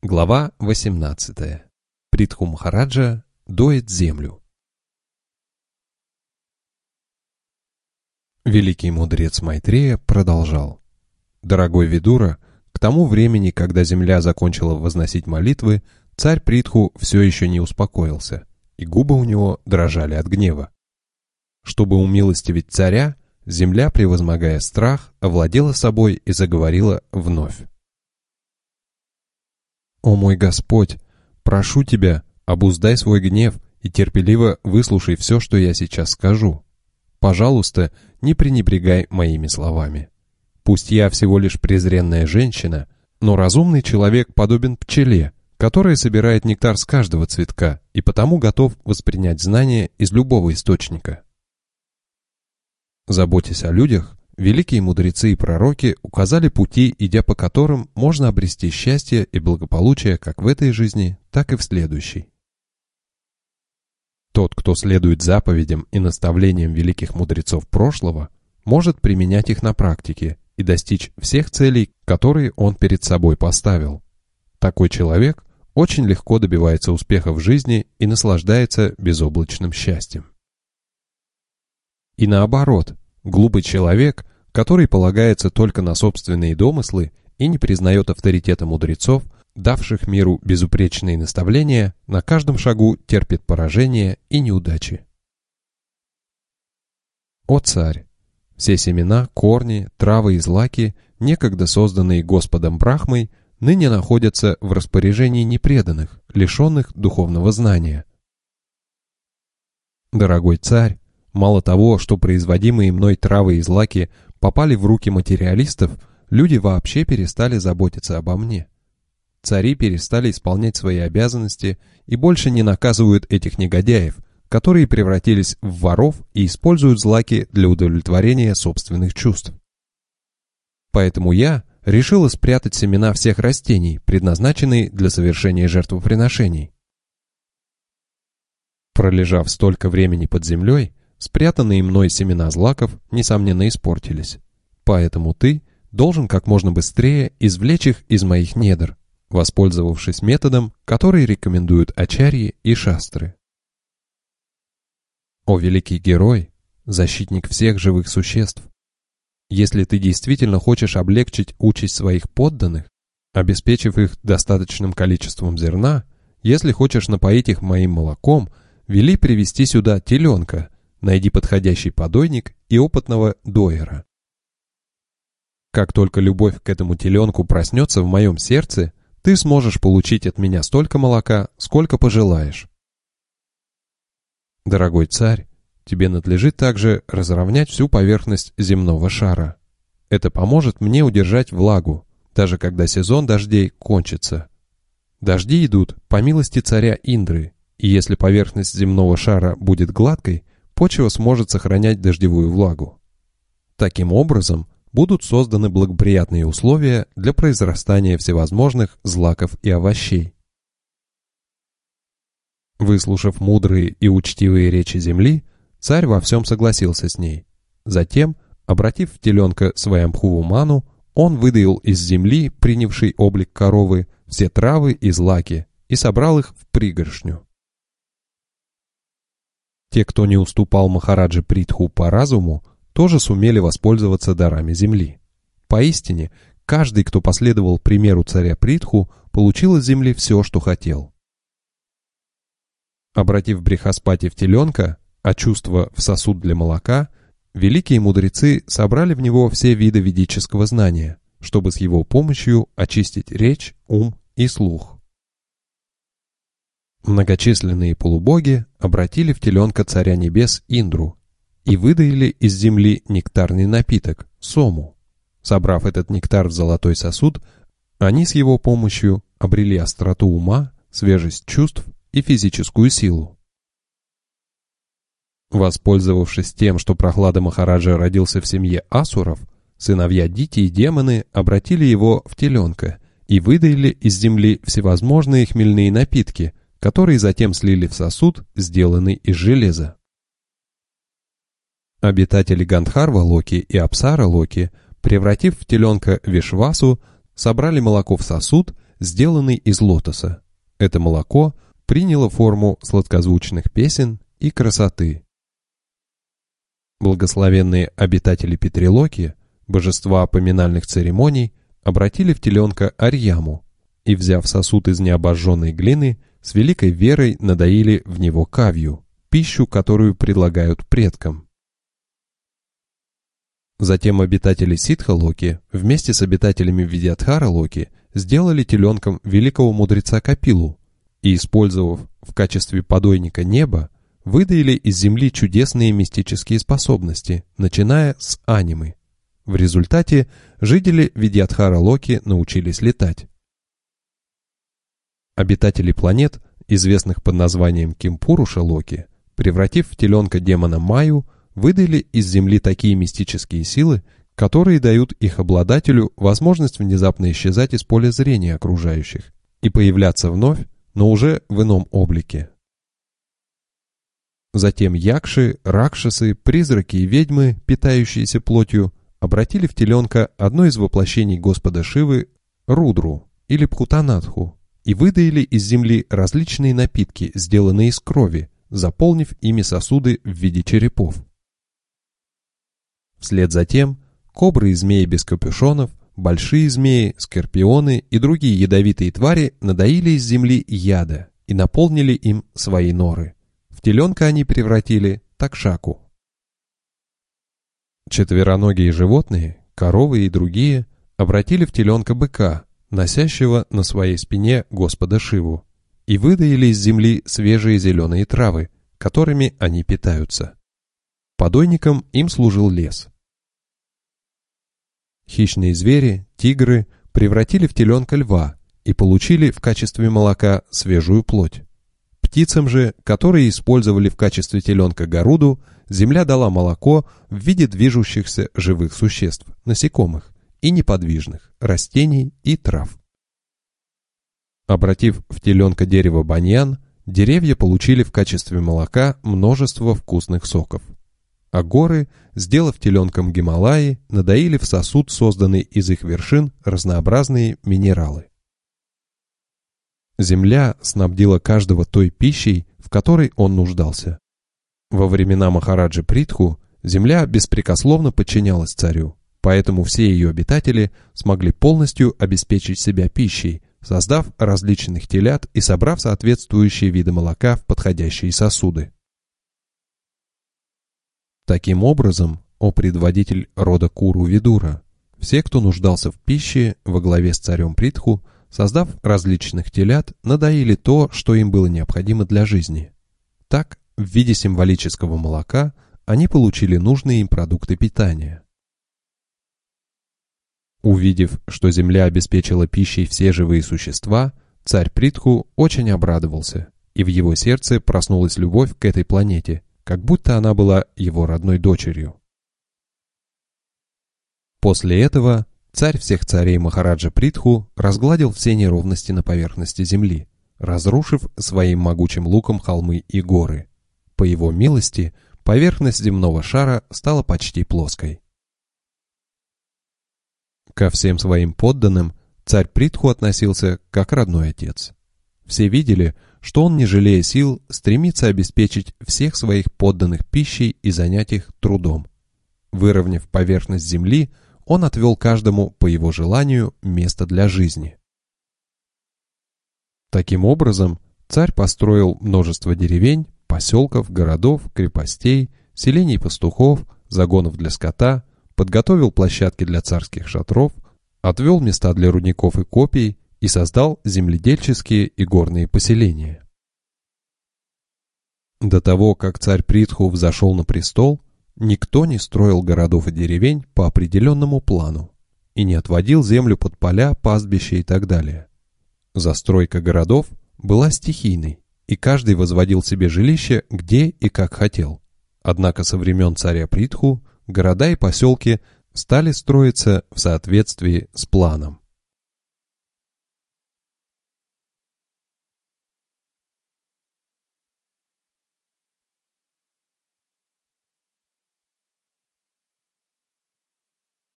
Глава 18. Притху Махараджа доит землю. Великий мудрец Майтрея продолжал. «Дорогой Видура, к тому времени, когда земля закончила возносить молитвы, царь Притху все еще не успокоился, и губы у него дрожали от гнева. Чтобы умилостивить царя, земля, превозмогая страх, овладела собой и заговорила вновь. «О мой Господь, прошу Тебя, обуздай свой гнев и терпеливо выслушай все, что я сейчас скажу. Пожалуйста, не пренебрегай моими словами. Пусть я всего лишь презренная женщина, но разумный человек подобен пчеле, которая собирает нектар с каждого цветка и потому готов воспринять знания из любого источника. Заботясь о людях, великие мудрецы и пророки указали пути, идя по которым можно обрести счастье и благополучие как в этой жизни, так и в следующей. Тот, кто следует заповедям и наставлениям великих мудрецов прошлого, может применять их на практике и достичь всех целей, которые он перед собой поставил. Такой человек очень легко добивается успеха в жизни и наслаждается безоблачным счастьем. И наоборот, глупый человек, который полагается только на собственные домыслы и не признает авторитета мудрецов, давших миру безупречные наставления, на каждом шагу терпит поражение и неудачи. О царь! Все семена, корни, травы и злаки, некогда созданные Господом Брахмой, ныне находятся в распоряжении непреданных, лишенных духовного знания. Дорогой царь! Мало того, что производимые мной травы и злаки попали в руки материалистов, люди вообще перестали заботиться обо мне. Цари перестали исполнять свои обязанности и больше не наказывают этих негодяев, которые превратились в воров и используют злаки для удовлетворения собственных чувств. Поэтому я решила спрятать семена всех растений, предназначенные для совершения жертвоприношений. Пролежав столько времени под землей, спрятанные мной семена злаков, несомненно, испортились. Поэтому ты должен как можно быстрее извлечь их из моих недр, воспользовавшись методом, который рекомендуют ачарьи и шастры. О великий герой, защитник всех живых существ! Если ты действительно хочешь облегчить участь своих подданных, обеспечив их достаточным количеством зерна, если хочешь напоить их моим молоком, вели привести сюда теленка, найди подходящий подойник и опытного доера. Как только любовь к этому теленку проснется в моем сердце, ты сможешь получить от меня столько молока, сколько пожелаешь. Дорогой царь, тебе надлежит также разровнять всю поверхность земного шара. Это поможет мне удержать влагу, даже когда сезон дождей кончится. Дожди идут по милости царя Индры, и если поверхность земного шара будет гладкой, почва сможет сохранять дождевую влагу. Таким образом, будут созданы благоприятные условия для произрастания всевозможных злаков и овощей. Выслушав мудрые и учтивые речи земли, царь во всем согласился с ней. Затем, обратив в теленка Сваямбхуву Ману, он выдаил из земли, принявшей облик коровы, все травы и злаки и собрал их в пригоршню. Те, кто не уступал Махараджи Притху по разуму, тоже сумели воспользоваться дарами земли. Поистине, каждый, кто последовал примеру царя Притху, получил из земли все, что хотел. Обратив Брихаспати в теленка, а чувство в сосуд для молока, великие мудрецы собрали в него все виды ведического знания, чтобы с его помощью очистить речь, ум и слух. Многочисленные полубоги обратили в теленка царя небес Индру и выдаили из земли нектарный напиток – сому. Собрав этот нектар в золотой сосуд, они с его помощью обрели остроту ума, свежесть чувств и физическую силу. Воспользовавшись тем, что Прохлада Махараджа родился в семье асуров, сыновья Дити и демоны обратили его в теленка и выдаили из земли всевозможные хмельные напитки, которые затем слили в сосуд, сделанный из железа. Обитатели Гандхарва-Локи и Апсара-Локи, превратив в теленка Вишвасу, собрали молоко в сосуд, сделанный из лотоса. Это молоко приняло форму сладкозвучных песен и красоты. Благословенные обитатели Петрилоки, божества поминальных церемоний, обратили в теленка Арьяму и, взяв сосуд из необожженной глины, с великой верой надоили в него кавью, пищу, которую предлагают предкам. Затем обитатели Ситха-Локи вместе с обитателями Видьядхара-Локи сделали теленком великого мудреца Капилу и, использовав в качестве подойника небо, выдаили из земли чудесные мистические способности, начиная с анимы. В результате жители Видьядхара-Локи научились летать. Обитатели планет, известных под названием Кимпуруша-Локи, превратив в теленка демона Майю, выдали из земли такие мистические силы, которые дают их обладателю возможность внезапно исчезать из поля зрения окружающих и появляться вновь, но уже в ином облике. Затем якши, ракшасы, призраки и ведьмы, питающиеся плотью, обратили в теленка одно из воплощений Господа Шивы, Рудру или Пхутанатху, и выдаили из земли различные напитки, сделанные из крови, заполнив ими сосуды в виде черепов. Вслед за тем кобры и змеи без капюшонов, большие змеи, скорпионы и другие ядовитые твари надоили из земли яда и наполнили им свои норы. В теленка они превратили такшаку. Четвероногие животные, коровы и другие, обратили в теленка быка, носящего на своей спине Господа Шиву, и выдаили из земли свежие зеленые травы, которыми они питаются. Подойником им служил лес. Хищные звери, тигры, превратили в теленка льва и получили в качестве молока свежую плоть. Птицам же, которые использовали в качестве теленка Гаруду, земля дала молоко в виде движущихся живых существ, насекомых и неподвижных, растений и трав. Обратив в теленка дерево баньян, деревья получили в качестве молока множество вкусных соков. А горы, сделав теленком Гималаи, надоили в сосуд, созданный из их вершин, разнообразные минералы. Земля снабдила каждого той пищей, в которой он нуждался. Во времена Махараджи Притху земля беспрекословно подчинялась царю, поэтому все ее обитатели смогли полностью обеспечить себя пищей, создав различных телят и собрав соответствующие виды молока в подходящие сосуды. Таким образом, о предводитель рода Куру-Видура, все, кто нуждался в пище, во главе с царем Притху, создав различных телят, надоили то, что им было необходимо для жизни. Так, в виде символического молока, они получили нужные им продукты питания. Увидев, что земля обеспечила пищей все живые существа, царь Притху очень обрадовался, и в его сердце проснулась любовь к этой планете, как будто она была его родной дочерью. После этого царь всех царей Махараджа Притху разгладил все неровности на поверхности земли, разрушив своим могучим луком холмы и горы. По его милости поверхность земного шара стала почти плоской. Ко всем своим подданным царь Притху относился как родной отец. Все видели, что он, не жалея сил, стремится обеспечить всех своих подданных пищей и занять их трудом. Выровняв поверхность земли, он отвел каждому, по его желанию, место для жизни. Таким образом, царь построил множество деревень, поселков, городов, крепостей, селений пастухов, загонов для скота, подготовил площадки для царских шатров, отвел места для рудников и копий и создал земледельческие и горные поселения. До того, как царь Притху взошел на престол, никто не строил городов и деревень по определенному плану и не отводил землю под поля, пастбища и так далее. Застройка городов была стихийной, и каждый возводил себе жилище где и как хотел. Однако со времен царя Притху города и поселки стали строиться в соответствии с планом.